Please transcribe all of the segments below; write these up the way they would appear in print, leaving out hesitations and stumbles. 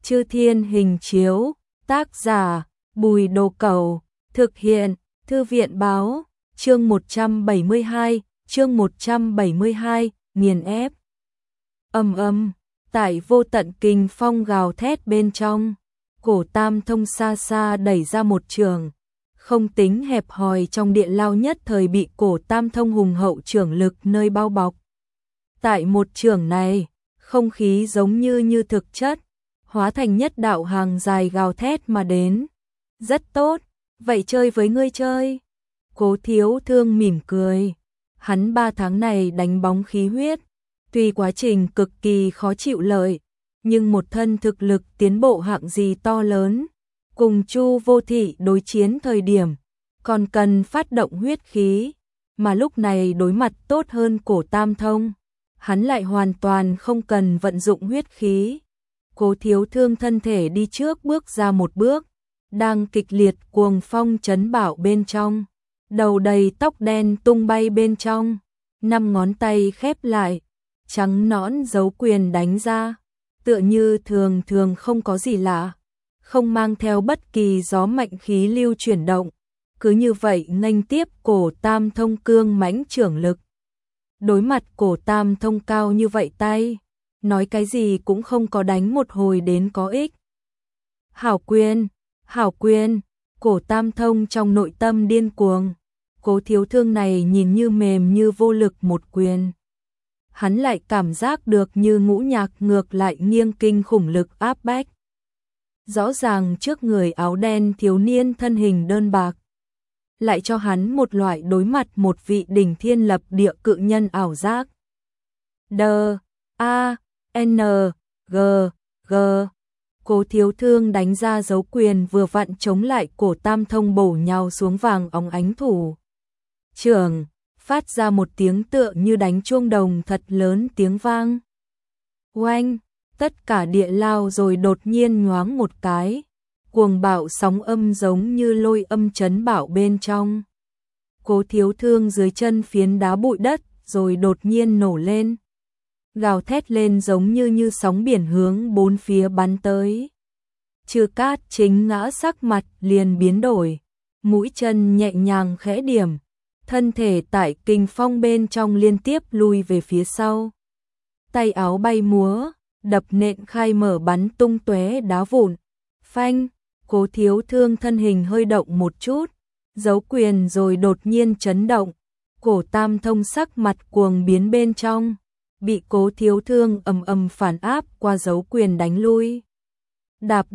Chư Thiên Hình Chiếu, tác giả, Bùi Đồ Cẩu, thực hiện, Thư viện Báo, chương 172, nghiền ép. Tại vô tận kinh phong gào thét bên trong, Cổ Tam Thông xa xa đẩy ra một trường, không tính hẹp hòi trong địa lao nhất thời bị Cổ Tam Thông hùng hậu trưởng lực nơi bao bọc. Tại một trường này, không khí giống như thực chất, hóa thành nhất đạo hàng dài gào thét mà đến. Rất tốt, vậy chơi với ngươi chơi. Cố Thiếu Thương mỉm cười. Hắn 3 tháng này đánh bóng khí huyết, tuy quá trình cực kỳ khó chịu lợi, nhưng một thân thực lực tiến bộ hạng gì to lớn. Cùng Chu Vô Thị đối chiến thời điểm, còn cần phát động huyết khí, mà lúc này đối mặt tốt hơn Cổ Tam Thông, hắn lại hoàn toàn không cần vận dụng huyết khí. Cố Thiếu Thương thân thể đi trước bước ra một bước, đang kịch liệt cuồng phong chấn bạo bên trong, đầu đầy tóc đen tung bay bên trong, 5 ngón tay khép lại, trắng nõn giấu quyền đánh ra, tựa như thường không có gì lạ, không mang theo bất kỳ gió mạnh khí lưu chuyển động, cứ như vậy nghênh tiếp Cổ Tam Thông cương mãnh trưởng lực. Đối mặt Cổ Tam Thông cao như vậy tay, nói cái gì cũng không có đánh một hồi đến có ích. Hảo quyền, Cổ Tam Thông trong nội tâm điên cuồng. Cố Thiếu Thương này nhìn như mềm như vô lực một quyền, hắn lại cảm giác được như ngũ nhạc ngược lại nghiêng kinh khủng lực áp bách. Rõ ràng trước người áo đen thiếu niên thân hình đơn bạc, lại cho hắn một loại đối mặt một vị đỉnh thiên lập địa cự nhân ảo giác. D-A-N-G-G. Cố Thiếu Thương đánh ra dấu quyền vừa vặn chống lại Cổ Tam Thông bổ nhào xuống vàng óng ánh thủ trưởng, phát ra một tiếng tựa như đánh chuông đồng thật lớn tiếng vang. Oanh, tất cả địa lao rồi đột nhiên nhoáng một cái, cuồng bạo sóng âm giống như lôi âm chấn bạo bên trong. Cố Thiếu Thương dưới chân phiến đá bụi đất rồi đột nhiên nổ lên, gào thét lên giống như sóng biển hướng bốn phía bắn tới. Trừ Cát Chính ngã sắc mặt liền biến đổi, mũi chân nhẹ nhàng khẽ điểm, thân thể tại kình phong bên trong liên tiếp lui về phía sau. Tay áo bay múa, đập nện khai mở bắn tung tóe đá vụn. Phanh, Cố Thiếu Thương thân hình hơi động một chút, giấu quyền rồi đột nhiên chấn động. Cổ Tam Thông sắc mặt cuồng biến bên trong, bị Cố Thiếu Thương ầm phản áp qua dấu quyền đánh lui. Đạp,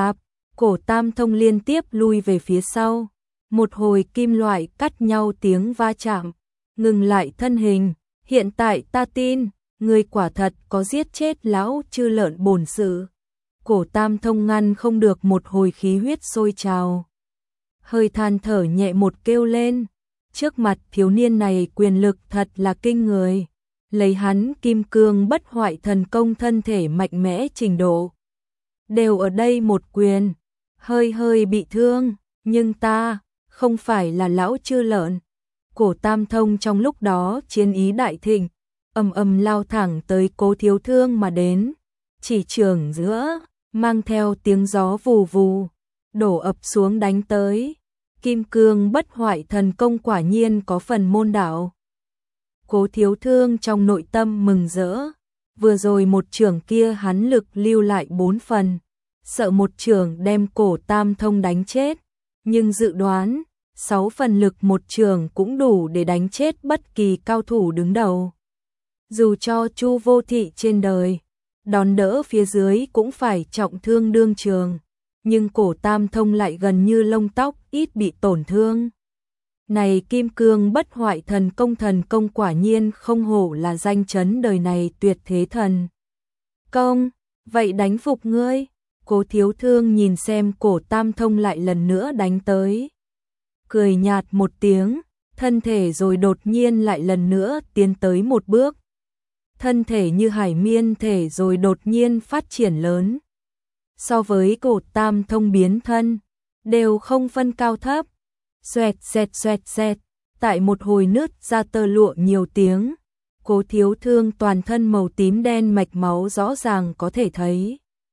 Cổ Tam Thông liên tiếp lui về phía sau. Một hồi kim loại cắt nhau tiếng va chạm, ngừng lại thân hình. Hiện tại ta tin, ngươi quả thật có giết chết lão Chư Lợn bổn sự. Cổ Tam Thông ngăn không được một hồi khí huyết sôi trào, hơi than thở nhẹ một kêu lên. Trước mặt thiếu niên này quyền lực thật là kinh người, lấy hắn kim cương bất hoại thần công thân thể mạnh mẽ trình độ, đều ở đây một quyền, hơi bị thương, nhưng ta không phải là lão Chư Lợn. Cổ Tam Thông trong lúc đó chiến ý đại thịnh, lao thẳng tới Cố Thiếu Thương mà đến, chỉ trường giữa mang theo tiếng gió vù vù, đổ ập xuống đánh tới. Kim cương bất hoại thần công quả nhiên có phần môn đạo. Cố Thiếu Thương trong nội tâm mừng rỡ, vừa rồi một chưởng kia hắn lực lưu lại 4 phần, sợ một chưởng đem Cổ Tam Thông đánh chết, nhưng dự đoán 6 phần lực một chưởng cũng đủ để đánh chết bất kỳ cao thủ đứng đầu. Dù cho Chu Vô Thị trên đời đón đỡ phía dưới cũng phải trọng thương đương trường, nhưng Cổ Tam Thông lại gần như lông tóc ít bị tổn thương. Này kim cương bất hoại thần công quả nhiên không hổ là danh chấn đời này tuyệt thế thần công, vậy đánh phục ngươi. Cố Thiếu Thương nhìn xem Cổ Tam Thông lại lần nữa đánh tới, cười nhạt một tiếng, thân thể rồi đột nhiên lại lần nữa tiến tới một bước. Thân thể như hải miên thể rồi đột nhiên phát triển lớn. So với Cổ Tam Thông biến thân, đều không phân cao thấp. Xoẹt xẹt, tại một hồi nứt ra tơ lụa nhiều tiếng. Cố Thiếu Thương toàn thân màu tím đen mạch máu rõ ràng có thể thấy.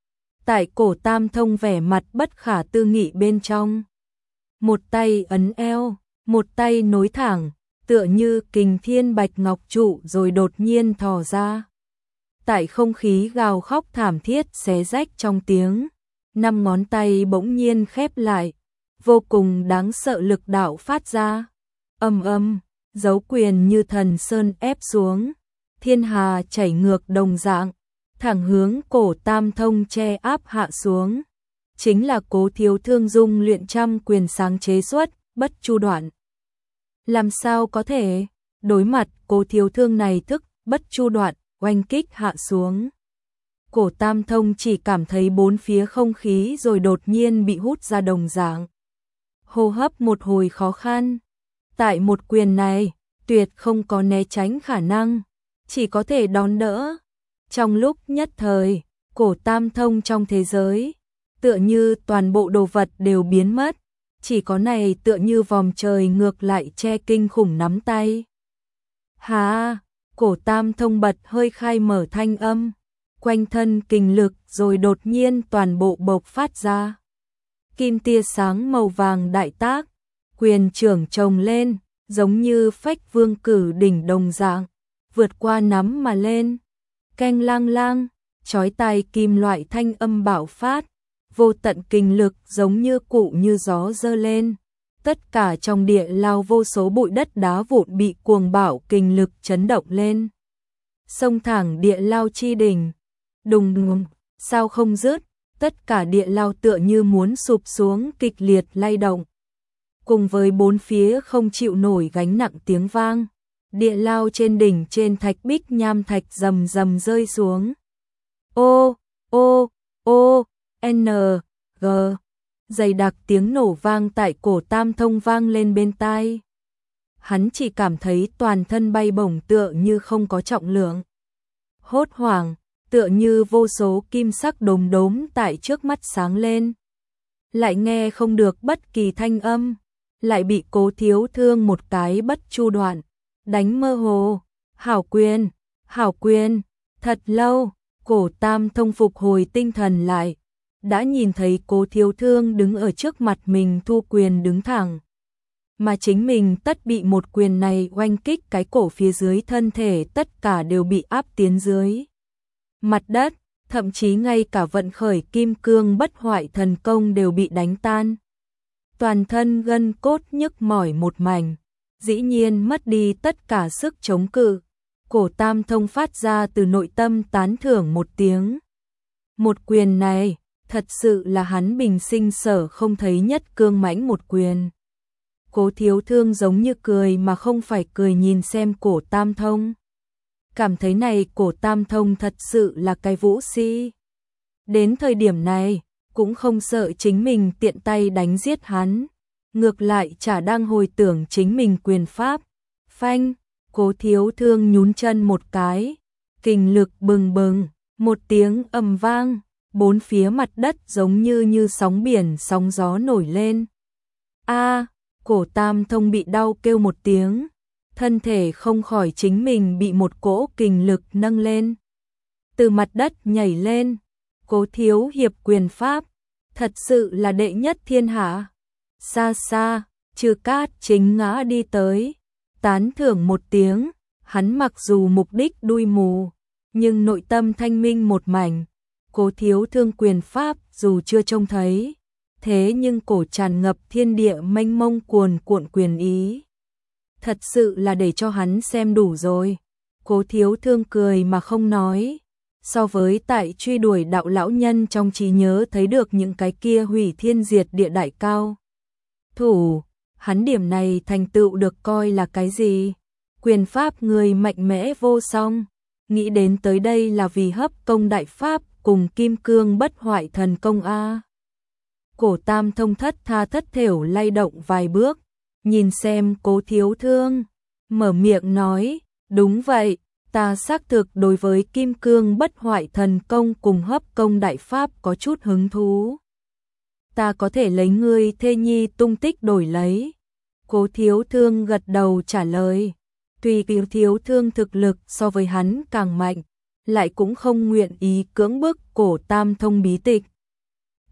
Tại cổ Tam Thông vẻ mặt bất khả tư nghị bên trong. Một tay ấn eo, một tay nối thẳng, tựa như kình thiên bạch ngọc trụ rồi đột nhiên thò ra. Tại không khí gào khóc thảm thiết xé rách trong tiếng, 5 ngón tay bỗng nhiên khép lại, vô cùng đáng sợ lực đạo phát ra. Âm âm, dấu quyền như thần sơn ép xuống, thiên hà chảy ngược đồng dạng, thẳng hướng cổ Tam Thông che áp hạ xuống. Chính là Cố Thiếu Thương dung luyện trăm quyền sáng chế xuất, bất chu đoạn. Làm sao có thể, đối mặt Cố Thiếu Thương này thức, bất chu đoạn, oanh kích hạ xuống. Cổ Tam Thông chỉ cảm thấy bốn phía không khí rồi đột nhiên bị hút ra đồng dạng. Hô hấp một hồi khó khăn. Tại một quyền này, tuyệt không có né tránh khả năng, chỉ có thể đón đỡ. Trong lúc nhất thời, cổ Tam Thông trong thế giới, tựa như toàn bộ đồ vật đều biến mất, chỉ có này tựa như vòm trời ngược lại che kinh khủng nắm tay. Hà, cổ Tam Thông bật hơi khai mở thanh âm, quanh thân kình lực rồi đột nhiên toàn bộ bộc phát ra. Kim tia sáng màu vàng đại tác, quyền trưởng chồng lên, giống như phách vương cử đỉnh đồng dạng, vượt qua nắm mà lên. Keng lang lang, chói tai kim loại thanh âm bạo phát, vô tận kình lực giống như cụ như gió dơ lên. Tất cả trong địa lao vô số bụi đất đá vụn bị cuồng bạo kình lực chấn động lên. Xông thẳng địa lao chi đỉnh, đùng đùng, sao không dứt, tất cả địa lao tựa như muốn sụp xuống kịch liệt lay động. Cùng với bốn phía không chịu nổi gánh nặng tiếng vang, địa lao trên đỉnh trên thạch bích nham thạch rầm rầm rơi xuống. Ô, ô, ô, n, g, dày đặc tiếng nổ vang tại cổ Tam Thông vang lên bên tai. Hắn chỉ cảm thấy toàn thân bay bổng tựa như không có trọng lượng. Hốt hoảng, tựa như vô số kim sắc đốm đốm tại trước mắt sáng lên. Lại nghe không được bất kỳ thanh âm, lại bị Cố Thiếu Thương một cái bất chu đoạn, đánh mơ hồ. Hảo quyền, thật lâu, cổ Tam Thông phục hồi tinh thần lại, đã nhìn thấy Cố Thiếu Thương đứng ở trước mặt mình thu quyền đứng thẳng. Mà chính mình tất bị một quyền này oanh kích cái cổ phía dưới thân thể tất cả đều bị áp tiến dưới mặt đất, thậm chí ngay cả vận khởi kim cương bất hoại thần công đều bị đánh tan. Toàn thân gân cốt nhức mỏi một mảnh, dĩ nhiên mất đi tất cả sức chống cự. Cổ Tam Thông phát ra từ nội tâm tán thưởng một tiếng. Một quyền này, thật sự là hắn bình sinh sở không thấy nhất cương mãnh một quyền. Cố Thiếu Thương giống như cười mà không phải cười nhìn xem cổ Tam Thông. Cảm thấy này cổ Tam Thông thật sự là cái vũ sĩ. Đến thời điểm này, cũng không sợ chính mình tiện tay đánh giết hắn. Ngược lại chả đang hồi tưởng chính mình quyền pháp. Phanh, Cố Thiếu Thương nhún chân một cái. Kình lực bừng bừng, một tiếng ầm vang. Bốn phía mặt đất giống như sóng biển sóng gió nổi lên. A, cổ Tam Thông bị đau kêu một tiếng. Thân thể không khỏi chính mình bị một cỗ kình lực nâng lên. Từ mặt đất nhảy lên. Cố thiếu hiệp quyền pháp, thật sự là đệ nhất thiên hạ. Xa xa, Trư Cát chính ngã đi tới, tán thưởng một tiếng. Hắn mặc dù mục đích đuôi mù, nhưng nội tâm thanh minh một mảnh. Cố Thiếu Thương quyền pháp dù chưa trông thấy, thế nhưng cổ tràn ngập thiên địa mênh mông cuồn cuộn quyền ý. Thật sự là để cho hắn xem đủ rồi. Cố Thiếu Thương cười mà không nói. So với tại truy đuổi đạo lão nhân trong trí nhớ thấy được những cái kia hủy thiên diệt địa đại cao thủ, hắn điểm này thành tựu được coi là cái gì? Quyền pháp người mạnh mẽ vô song, nghĩ đến tới đây là vì hấp công đại pháp cùng kim cương bất hoại thần công a. Cổ Tam Thông thất tha thất thểu lay động vài bước, nhìn xem Cố Thiếu Thương, mở miệng nói, đúng vậy, ta xác thực đối với kim cương bất hoại thần công cùng hấp công đại pháp có chút hứng thú. Ta có thể lấy ngươi thê nhi tung tích đổi lấy. Cố Thiếu Thương gật đầu trả lời. Tuy Cố Thiếu Thương thực lực so với hắn càng mạnh, lại cũng không nguyện ý cưỡng bức cổ Tam Thông bí tịch,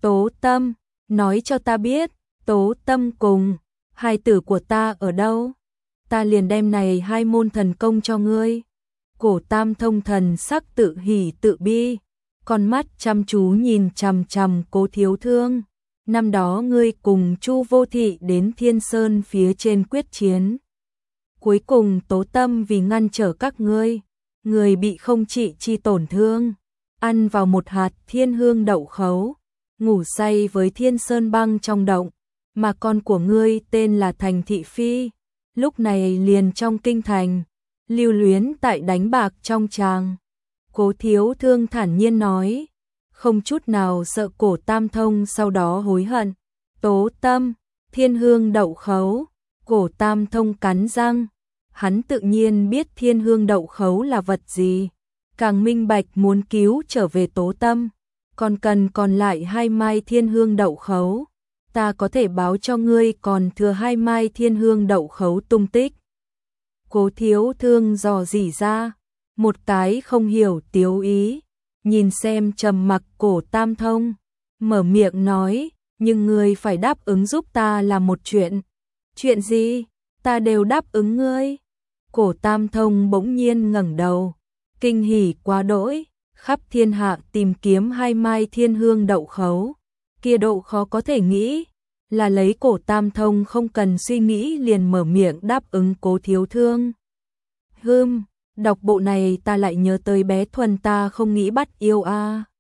Tố Tâm, nói cho ta biết, Tố Tâm cùng hai tử của ta ở đâu? Ta liền đem này hai môn thần công cho ngươi. Cổ Tam Thông thần sắc tự hỉ tự bi, con mắt chăm chú nhìn chằm chằm Cố Thiếu Thương. Năm đó ngươi cùng Chu Vô Thị đến Thiên Sơn phía trên quyết chiến. Cuối cùng Tố Tâm vì ngăn trở các ngươi, người bị không trị chi tổn thương, ăn vào một hạt thiên hương đậu khấu, ngủ say với Thiên Sơn băng trong động, mà con của ngươi tên là Thành Thị Phi, lúc này liền trong kinh thành, lưu luyến tại đánh bạc trong tràng. Cố Thiếu Thương thản nhiên nói, không chút nào sợ Cổ Tam Thông sau đó hối hận. Tố Tâm, thiên hương đậu khấu, Cổ Tam Thông cắn răng, hắn tự nhiên biết thiên hương đậu khấu là vật gì, càng minh bạch muốn cứu trở về Tố Tâm, còn cần còn lại 2 mai thiên hương đậu khấu, ta có thể báo cho ngươi còn thừa 2 mai thiên hương đậu khấu tung tích. Cố Thiếu Thương dò dỉ ra, một cái không hiểu tiếu ý, nhìn xem trầm mặc Cổ Tam Thông, mở miệng nói, nhưng ngươi phải đáp ứng giúp ta làm một chuyện. Chuyện gì? Ta đều đáp ứng ngươi. Cổ Tam Thông bỗng nhiên ngẩng đầu, kinh hỉ quá đỗi, khắp thiên hạ tìm kiếm 2 mai thiên hương đậu khấu, kia độ khó có thể nghĩ, là lấy Cổ Tam Thông không cần suy nghĩ liền mở miệng đáp ứng Cố Thiếu Thương. Đọc bộ này ta lại nhớ tới bé Thuần ta không nghĩ bắt yêu a.